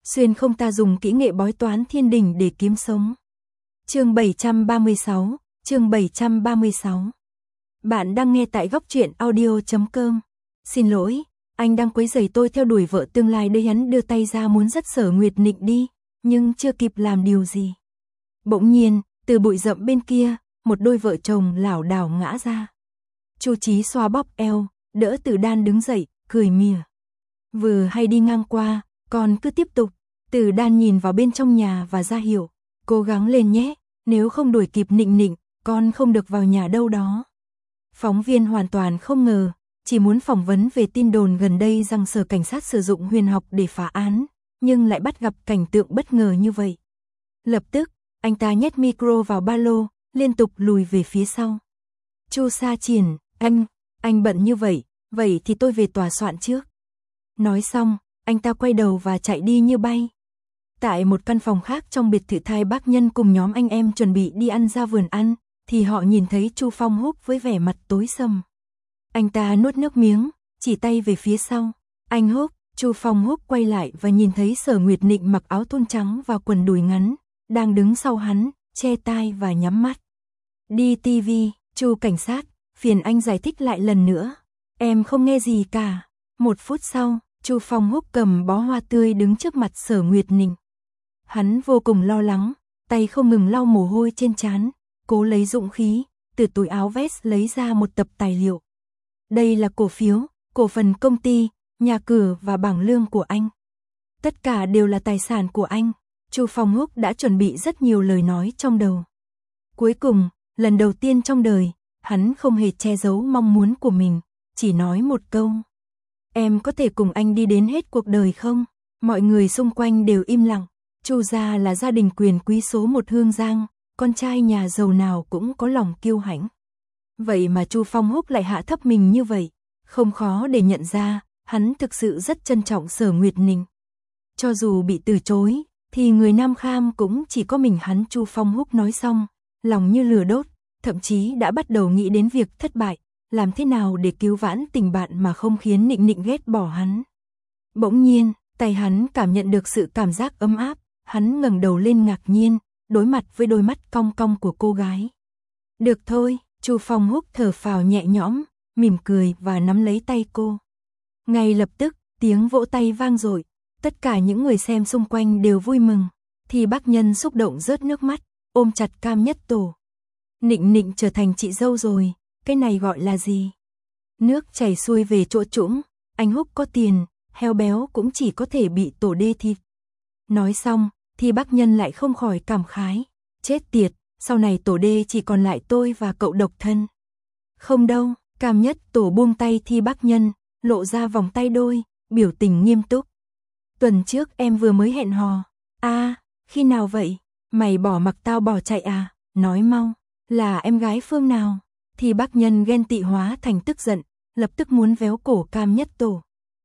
xuyên không ta dùng kỹ nghệ bói toán thiên đình để kiếm sống. Chương 736, chương 736. Bạn đang nghe tại goctruyện.audio.com. Xin lỗi, anh đang quấy rầy tôi theo đuổi vợ tương lai đây. Hắn đưa tay ra muốn dắt Sở Nguyệt Nịnh đi, nhưng chưa kịp làm điều gì. Bỗng nhiên, từ bụi rậm bên kia, một đôi vợ chồng lảo đảo ngã ra. Chu Chí xoa bóp eo, đỡ Từ Đan đứng dậy, cười mỉa. Vừa hay đi ngang qua, con cứ tiếp tục. Từ Đan nhìn vào bên trong nhà và ra hiệu, cố gắng lên nhé, nếu không đuổi kịp Nịnh Nịnh, con không được vào nhà đâu đó. Phóng viên hoàn toàn không ngờ, chỉ muốn phỏng vấn về tin đồn gần đây rằng Sở Cảnh sát sử dụng huyền học để phá án, nhưng lại bắt gặp cảnh tượng bất ngờ như vậy. Lập tức, anh ta nhét micro vào ba lô, liên tục lùi về phía sau. Chu Sa Triển, anh bận như vậy thì tôi về tòa soạn trước. Nói xong, anh ta quay đầu và chạy đi như bay. Tại một căn phòng khác trong biệt thự Thái Bác Nhân cùng nhóm anh em chuẩn bị đi ăn ra vườn ăn, thì họ nhìn thấy Chu Phong Húc với vẻ mặt tối sầm. Anh ta nuốt nước miếng, chỉ tay về phía sau. Anh Húc, Chu Phong Húc quay lại và nhìn thấy Sở Nguyệt Nịnh mặc áo thun trắng và quần đùi ngắn, đang đứng sau hắn, che tai và nhắm mắt. Đi TV, Chu cảnh sát, phiền anh giải thích lại lần nữa. Em không nghe gì cả. Một phút sau, Chu Phong Húc cầm bó hoa tươi đứng trước mặt Sở Nguyệt Nịnh. Hắn vô cùng lo lắng, tay không ngừng lau mồ hôi trên trán, cố lấy dũng khí, từ túi áo vest lấy ra một tập tài liệu. Đây là cổ phiếu, cổ phần công ty, nhà cửa và bảng lương của anh. Tất cả đều là tài sản của anh. Chu Phong Húc đã chuẩn bị rất nhiều lời nói trong đầu. Cuối cùng, lần đầu tiên trong đời, hắn không hề che giấu mong muốn của mình, chỉ nói một câu. Em có thể cùng anh đi đến hết cuộc đời không? Mọi người xung quanh đều im lặng. Chu gia là gia đình quyền quý số một Hương Giang, con trai nhà giàu nào cũng có lòng kiêu hãnh. Vậy mà Chu Phong Húc lại hạ thấp mình như vậy, không khó để nhận ra, hắn thực sự rất trân trọng Sở Nguyệt Nịnh. Cho dù bị từ chối, thì người Nam Kham cũng chỉ có mình hắn. Chu Phong Húc nói xong, lòng như lửa đốt, thậm chí đã bắt đầu nghĩ đến việc thất bại, làm thế nào để cứu vãn tình bạn mà không khiến Nịnh Nịnh ghét bỏ hắn. Bỗng nhiên, tay hắn cảm nhận được sự cảm giác ấm áp, hắn ngẩng đầu lên ngạc nhiên, đối mặt với đôi mắt cong cong của cô gái. Được thôi, Chu Phong Húc thở phào nhẹ nhõm, mỉm cười và nắm lấy tay cô. Ngay lập tức, tiếng vỗ tay vang dội, tất cả những người xem xung quanh đều vui mừng, thì Bác Nhân xúc động rớt nước mắt, ôm chặt Cam Nhất Tổ. Nịnh Nịnh trở thành chị dâu rồi, cái này gọi là gì? Nước chảy xuôi về chỗ trũng, anh Húc có tiền, heo béo cũng chỉ có thể bị tổ đê thịt. Nói xong, thì Bác Nhân lại không khỏi cảm khái, chết tiệt, sau này tổ đê chỉ còn lại tôi và cậu độc thân. Không đâu, Cam Nhất Tổ buông tay Thi Bác Nhân, lộ ra vòng tay đôi, biểu tình nghiêm túc. Tuần trước em vừa mới hẹn hò. Khi nào vậy? Mày bỏ mặc tao bỏ chạy à? Nói mau, là em gái phương nào? Thi Bác Nhân ghen tị hóa thành tức giận, lập tức muốn véo cổ Cam Nhất Tổ.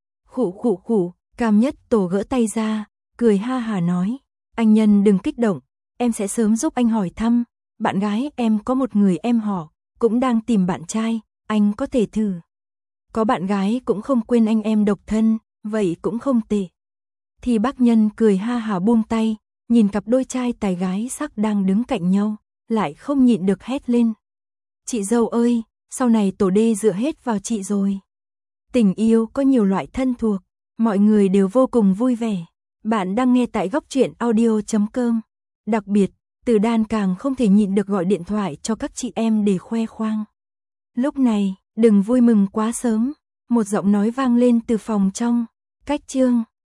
Khụ, Cam Nhất Tổ gỡ tay ra, cười ha hà nói, anh Nhân đừng kích động, em sẽ sớm giúp anh hỏi thăm, bạn gái em có một người em họ, cũng đang tìm bạn trai, anh có thể thử. Có bạn gái cũng không quên anh em độc thân, vậy cũng không tệ. Thì Bác Nhân cười ha hà buông tay, nhìn cặp đôi trai tài gái sắc đang đứng cạnh nhau, lại không nhịn được hét lên. Chị dâu ơi, sau này tổ đê dựa hết vào chị rồi. Tình yêu có nhiều loại thân thuộc, mọi người đều vô cùng vui vẻ. Bạn đang nghe tại goctruyện.audio.com. Đặc biệt, Từ Đan càng không thể nhịn được gọi điện thoại cho các chị em để khoe khoang. Lúc này, đừng vui mừng quá sớm, một giọng nói vang lên từ phòng trong. Cách chương